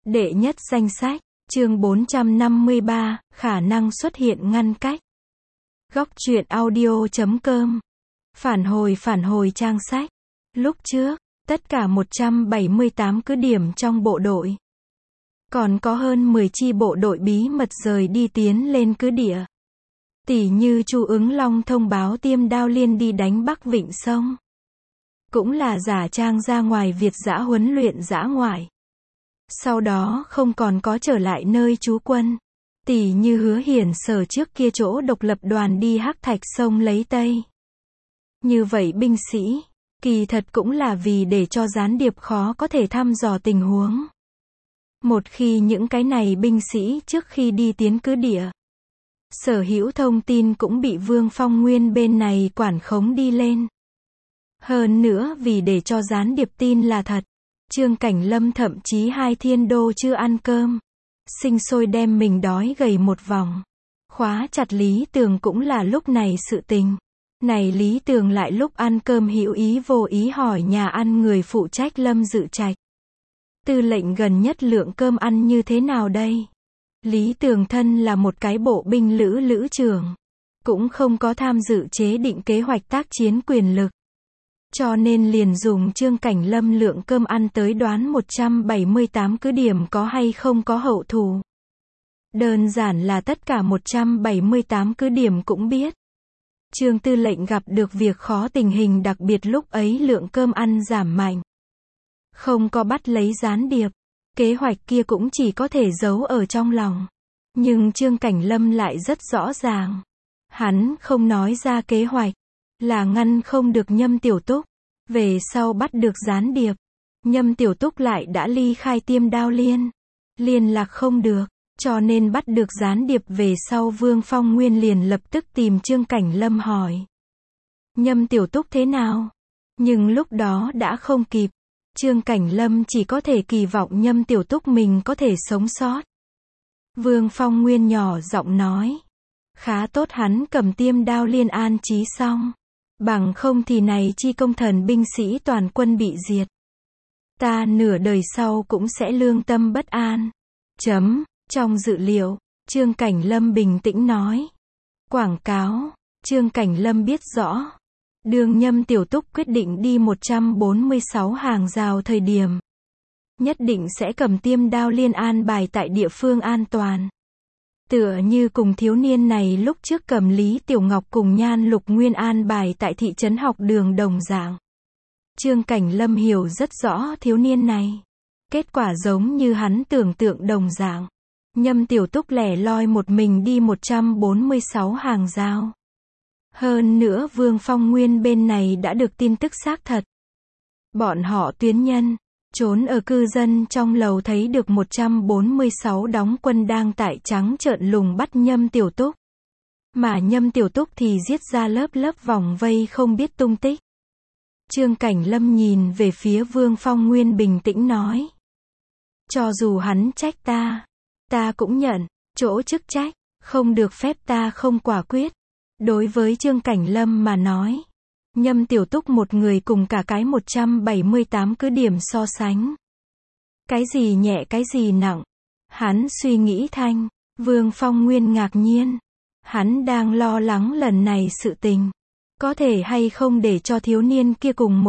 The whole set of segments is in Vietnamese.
Đệ nhất danh sách, chương 453, khả năng xuất hiện ngăn cách. Góc truyện audio.com. Phản hồi trang sách. Lúc trước, tất cả 178 cứ điểm trong bộ đội. Còn có hơn 10 chi bộ đội bí mật rời đi tiến lên cứ địa. Tỉ như Chu Ứng Long thông báo Tiêm Đao Liên đi đánh Bắc Vịnh Sông. Cũng là giả trang ra ngoài Việt dã huấn luyện dã ngoại. Sau đó không còn có trở lại nơi trú quân. Tỉ như Hứa Hiển Sở trước kia chỗ độc lập đoàn đi Hắc Thạch Sông lấy Tây. Như vậy binh sĩ, kỳ thật cũng là vì để cho gián điệp khó có thể thăm dò tình huống. Một khi những cái này binh sĩ trước khi đi tiến cứ địa, sở hữu thông tin cũng bị Vương Phong Nguyên bên này quản khống đi lên. Hơn nữa vì để cho gián điệp tin là thật, Trương Cảnh Lâm thậm chí 2 thiên đô chưa ăn cơm, sinh sôi đem mình đói gầy một vòng. Khóa chặt Lý Tường cũng là lúc này sự tình. Này Lý Tường lại lúc ăn cơm hữu ý vô ý hỏi nhà ăn người phụ trách Lâm Dự Trạch. Tư lệnh gần nhất lượng cơm ăn như thế nào đây? Lý Tường thân là một cái bộ binh lữ trưởng, cũng không có tham dự chế định kế hoạch tác chiến quyền lực. Cho nên liền dùng Trương Cảnh Lâm lượng cơm ăn tới đoán 178 cứ điểm có hay không có hậu thủ. Đơn giản là tất cả 178 cứ điểm cũng biết. Trương tư lệnh gặp được việc khó tình hình đặc biệt lúc ấy lượng cơm ăn giảm mạnh. Không có bắt lấy gián điệp. Kế hoạch kia cũng chỉ có thể giấu ở trong lòng. Nhưng Trương Cảnh Lâm lại rất rõ ràng. Hắn không nói ra kế hoạch. Là ngăn không được Nhâm Tiểu Túc. Về sau bắt được gián điệp. Nhâm Tiểu Túc lại đã ly khai Tiêm Đao Liên. Liên lạc không được. Cho nên bắt được gián điệp về sau Vương Phong Nguyên liền lập tức tìm Trương Cảnh Lâm hỏi. Nhâm Tiểu Túc thế nào? Nhưng lúc đó đã không kịp. Trương Cảnh Lâm chỉ có thể kỳ vọng Nhâm Tiểu Túc mình có thể sống sót. Vương Phong Nguyên nhỏ giọng nói. Khá tốt hắn cầm Tiêm Đao Liên an trí xong. Bằng không thì này chi công thần binh sĩ toàn quân bị diệt. Ta nửa đời sau cũng sẽ lương tâm bất an. Trong dự liệu, Trương Cảnh Lâm bình tĩnh nói. Quảng cáo, Trương Cảnh Lâm biết rõ. Đường Nhâm Tiểu Túc quyết định đi 146 hàng rào thời điểm. Nhất định sẽ cầm Tiêm Đao Liên an bài tại địa phương an toàn. Tựa như cùng thiếu niên này lúc trước cầm Lý Tiểu Ngọc cùng Nhan Lục Nguyên an bài tại thị trấn học đường đồng dạng. Trương Cảnh Lâm hiểu rất rõ thiếu niên này. Kết quả giống như hắn tưởng tượng đồng dạng. Nhâm Tiểu Túc lẻ loi một mình đi 146 hàng rào. Hơn nữa Vương Phong Nguyên bên này đã được tin tức xác thật. Bọn họ tuyến nhân, trốn ở cư dân trong lầu thấy được 146 đóng quân đang tại trắng trợn lùng bắt Nhâm Tiểu Túc. Mà Nhâm Tiểu Túc thì giết ra lớp vòng vây không biết tung tích. Trương Cảnh Lâm nhìn về phía Vương Phong Nguyên bình tĩnh nói. Cho dù hắn trách ta cũng nhận, chỗ chức trách, không được phép ta không quả quyết. Đối với Trương Cảnh Lâm mà nói, Nhâm Tiểu Túc một người cùng cả cái 178 cứ điểm so sánh. Cái gì nhẹ cái gì nặng. Hắn suy nghĩ thanh, Vương Phong Nguyên ngạc nhiên. Hắn đang lo lắng lần này sự tình. Có thể hay không để cho thiếu niên kia cùng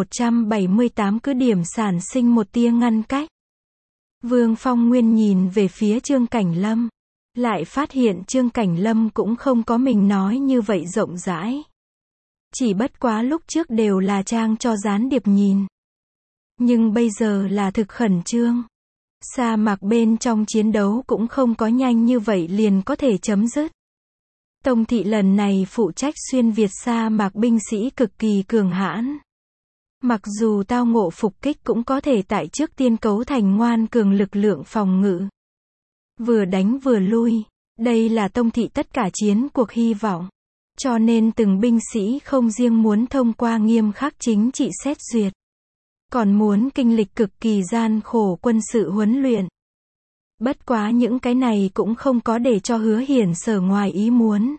178 cứ điểm sản sinh một tia ngăn cách. Vương Phong Nguyên nhìn về phía Trương Cảnh Lâm. Lại phát hiện Trương Cảnh Lâm cũng không có mình nói như vậy rộng rãi. Chỉ bất quá lúc trước đều là trang cho gián điệp nhìn. Nhưng bây giờ là thực khẩn trương. Sa mạc bên trong chiến đấu cũng không có nhanh như vậy liền có thể chấm dứt. Tông thị lần này phụ trách xuyên Việt sa mạc binh sĩ cực kỳ cường hãn. Mặc dù tao ngộ phục kích cũng có thể tại trước tiên cấu thành ngoan cường lực lượng phòng ngự. Vừa đánh vừa lui, đây là Tông thị tất cả chiến cuộc hy vọng. Cho nên từng binh sĩ không riêng muốn thông qua nghiêm khắc chính trị xét duyệt. Còn muốn kinh lịch cực kỳ gian khổ quân sự huấn luyện. Bất quá những cái này cũng không có để cho Hứa Hiển Sở ngoài ý muốn.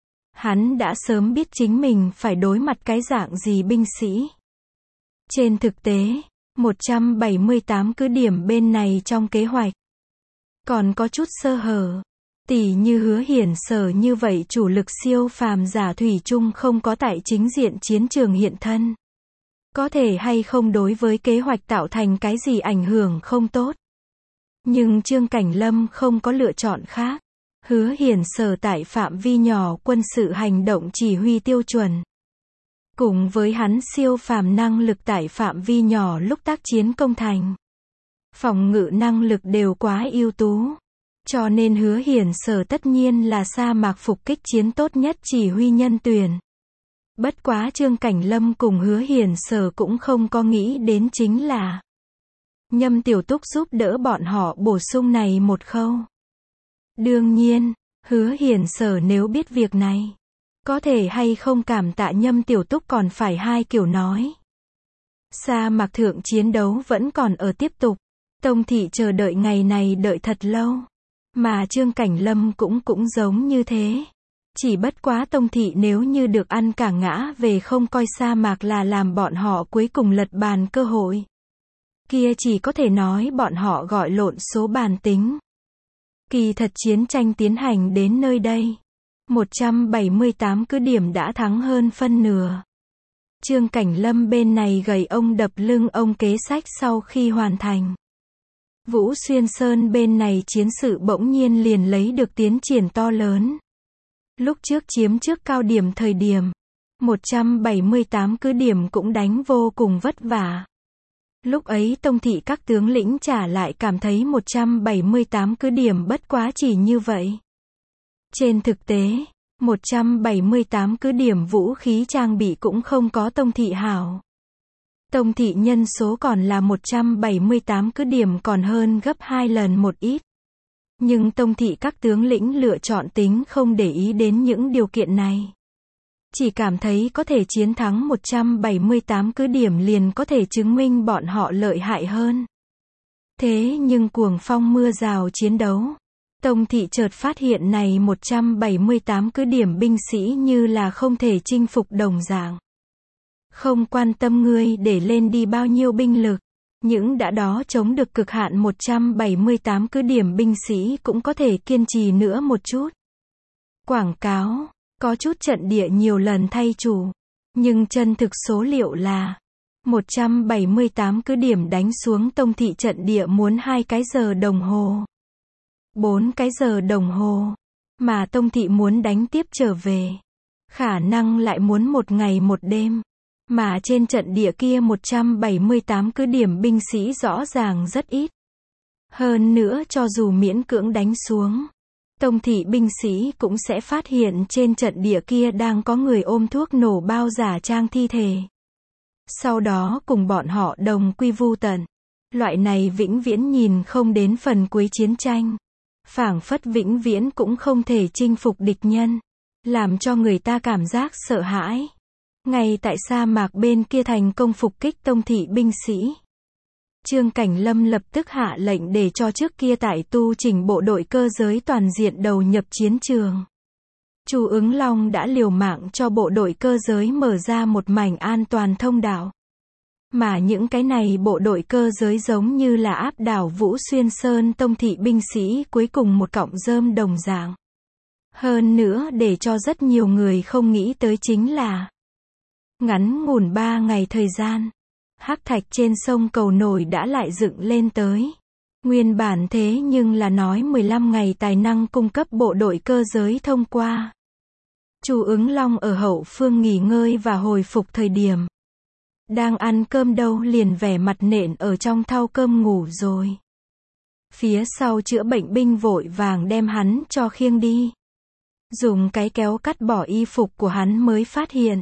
Hắn đã sớm biết chính mình phải đối mặt cái dạng gì binh sĩ. Trên thực tế, 178 cứ điểm bên này trong kế hoạch, còn có chút sơ hở. Tỉ như Hứa Hiển Sở như vậy chủ lực siêu phàm giả thủy chung không có tại chính diện chiến trường hiện thân. Có thể hay không đối với kế hoạch tạo thành cái gì ảnh hưởng không tốt. Nhưng Trương Cảnh Lâm không có lựa chọn khác. Hứa Hiển Sở tại phạm vi nhỏ quân sự hành động chỉ huy tiêu chuẩn. Cùng với hắn siêu phàm năng lực tại phạm vi nhỏ lúc tác chiến công thành. Phòng ngự năng lực đều quá ưu tú. Cho nên Hứa Hiển Sở tất nhiên là sa mạc phục kích chiến tốt nhất chỉ huy nhân tuyển. Bất quá Trương Cảnh Lâm cùng Hứa Hiển Sở cũng không có nghĩ đến chính là Nhâm Tiểu Túc giúp đỡ bọn họ bổ sung này một khâu. Đương nhiên, Hứa Hiển Sở nếu biết việc này, có thể hay không cảm tạ Nhâm Tiểu Túc còn phải hai kiểu nói. Sa mạc thượng chiến đấu vẫn còn ở tiếp tục. Tông thị chờ đợi ngày này đợi thật lâu. Mà Trương Cảnh Lâm cũng giống như thế. Chỉ bất quá Tông thị nếu như được ăn cả ngã về không coi sa mạc là làm bọn họ cuối cùng lật bàn cơ hội. Kia chỉ có thể nói bọn họ gọi lộn số bàn tính. Kỳ thật chiến tranh tiến hành đến nơi đây. 178 cứ điểm đã thắng hơn phân nửa. Trương Cảnh Lâm bên này gầy ông đập lưng ông kế sách sau khi hoàn thành. Vũ Xuyên Sơn bên này chiến sự bỗng nhiên liền lấy được tiến triển to lớn. Lúc trước chiếm trước cao điểm thời điểm, 178 cứ điểm cũng đánh vô cùng vất vả. Lúc ấy Tông thị các tướng lĩnh trả lại cảm thấy 178 cứ điểm bất quá chỉ như vậy. Trên thực tế, 178 cứ điểm vũ khí trang bị cũng không có Tông thị hảo. Tông thị nhân số còn là 178 cứ điểm còn hơn gấp 2 lần một ít. Nhưng Tông thị các tướng lĩnh lựa chọn tính không để ý đến những điều kiện này. Chỉ cảm thấy có thể chiến thắng 178 cứ điểm liền có thể chứng minh bọn họ lợi hại hơn. Thế nhưng cuồng phong mưa rào chiến đấu. Tông thị chợt phát hiện này 178 cứ điểm binh sĩ như là không thể chinh phục đồng dạng. Không quan tâm ngươi để lên đi bao nhiêu binh lực. Những đã đó chống được cực hạn 178 cứ điểm binh sĩ cũng có thể kiên trì nữa một chút. Quảng cáo, có chút trận địa nhiều lần thay chủ. Nhưng chân thực số liệu là 178 cứ điểm đánh xuống Tông thị trận địa muốn 2 cái giờ đồng hồ. 4 cái giờ đồng hồ. Mà Tông thị muốn đánh tiếp trở về. Khả năng lại muốn 1 ngày 1 đêm. Mà trên trận địa kia 178 cứ điểm binh sĩ rõ ràng rất ít. Hơn nữa cho dù miễn cưỡng đánh xuống, Tông thị binh sĩ cũng sẽ phát hiện trên trận địa kia đang có người ôm thuốc nổ bao giả trang thi thể. Sau đó cùng bọn họ đồng quy vu tận. Loại này vĩnh viễn nhìn không đến phần cuối chiến tranh. Phảng phất vĩnh viễn cũng không thể chinh phục địch nhân. Làm cho người ta cảm giác sợ hãi. Ngay tại sa mạc bên kia thành công phục kích Tông thị binh sĩ. Trương Cảnh Lâm lập tức hạ lệnh để cho trước kia tại tu chỉnh bộ đội cơ giới toàn diện đầu nhập chiến trường. Chu Ứng Long đã liều mạng cho bộ đội cơ giới mở ra một mảnh an toàn thông đạo. Mà những cái này bộ đội cơ giới giống như là áp đảo Vũ Xuyên Sơn Tông thị binh sĩ cuối cùng một cọng rơm đồng dạng. Hơn nữa để cho rất nhiều người không nghĩ tới chính là ngắn ngủn 3 ngày thời gian, hắc thạch trên sông Cầu Nổi đã lại dựng lên tới. Nguyên bản thế nhưng là nói 15 ngày tài năng cung cấp bộ đội cơ giới thông qua. Chu Ứng Long ở hậu phương nghỉ ngơi và hồi phục thời điểm. Đang ăn cơm đâu liền vẻ mặt nện ở trong thau cơm ngủ rồi. Phía sau chữa bệnh binh vội vàng đem hắn cho khiêng đi. Dùng cái kéo cắt bỏ y phục của hắn mới phát hiện.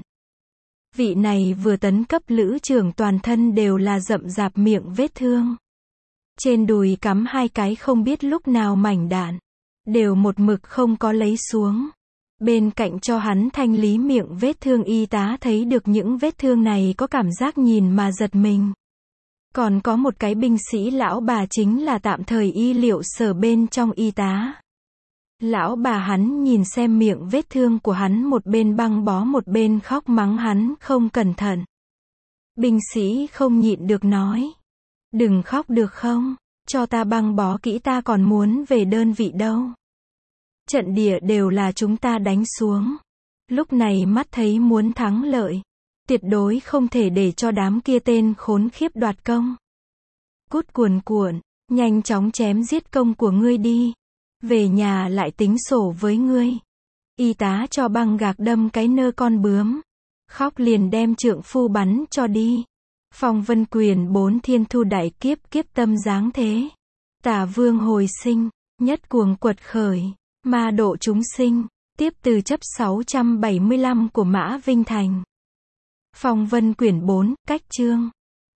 Vị này vừa tấn cấp lữ trưởng toàn thân đều là rậm rạp miệng vết thương. Trên đùi cắm 2 cái không biết lúc nào mảnh đạn. Đều một mực không có lấy xuống. Bên cạnh cho hắn thanh lý miệng vết thương y tá thấy được những vết thương này có cảm giác nhìn mà giật mình. Còn có một cái binh sĩ lão bà chính là tạm thời y liệu sở bên trong y tá. Lão bà hắn nhìn xem miệng vết thương của hắn một bên băng bó một bên khóc mắng hắn không cẩn thận. Binh sĩ không nhịn được nói. Đừng khóc được không? cho ta băng bó kỹ, ta còn muốn về đơn vị đâu. Trận địa đều là chúng ta đánh xuống. Lúc này mắt thấy muốn thắng lợi. Tuyệt đối không thể để cho đám kia tên khốn khiếp đoạt công. Cút cuồn cuộn, nhanh chóng chém giết công của ngươi đi. Về nhà lại tính sổ với ngươi. Y tá cho băng gạc đâm cái nơ con bướm. Khóc liền đem trượng phu bắn cho đi. Phong Vân Quyền 4 thiên thu đại kiếp, kiếp tâm giáng thế. Tả vương hồi sinh, nhất cuồng quật khởi, ma độ chúng sinh. Tiếp từ chấp 675 của Mã Vinh Thành. Phong Vân Quyển 4, cách chương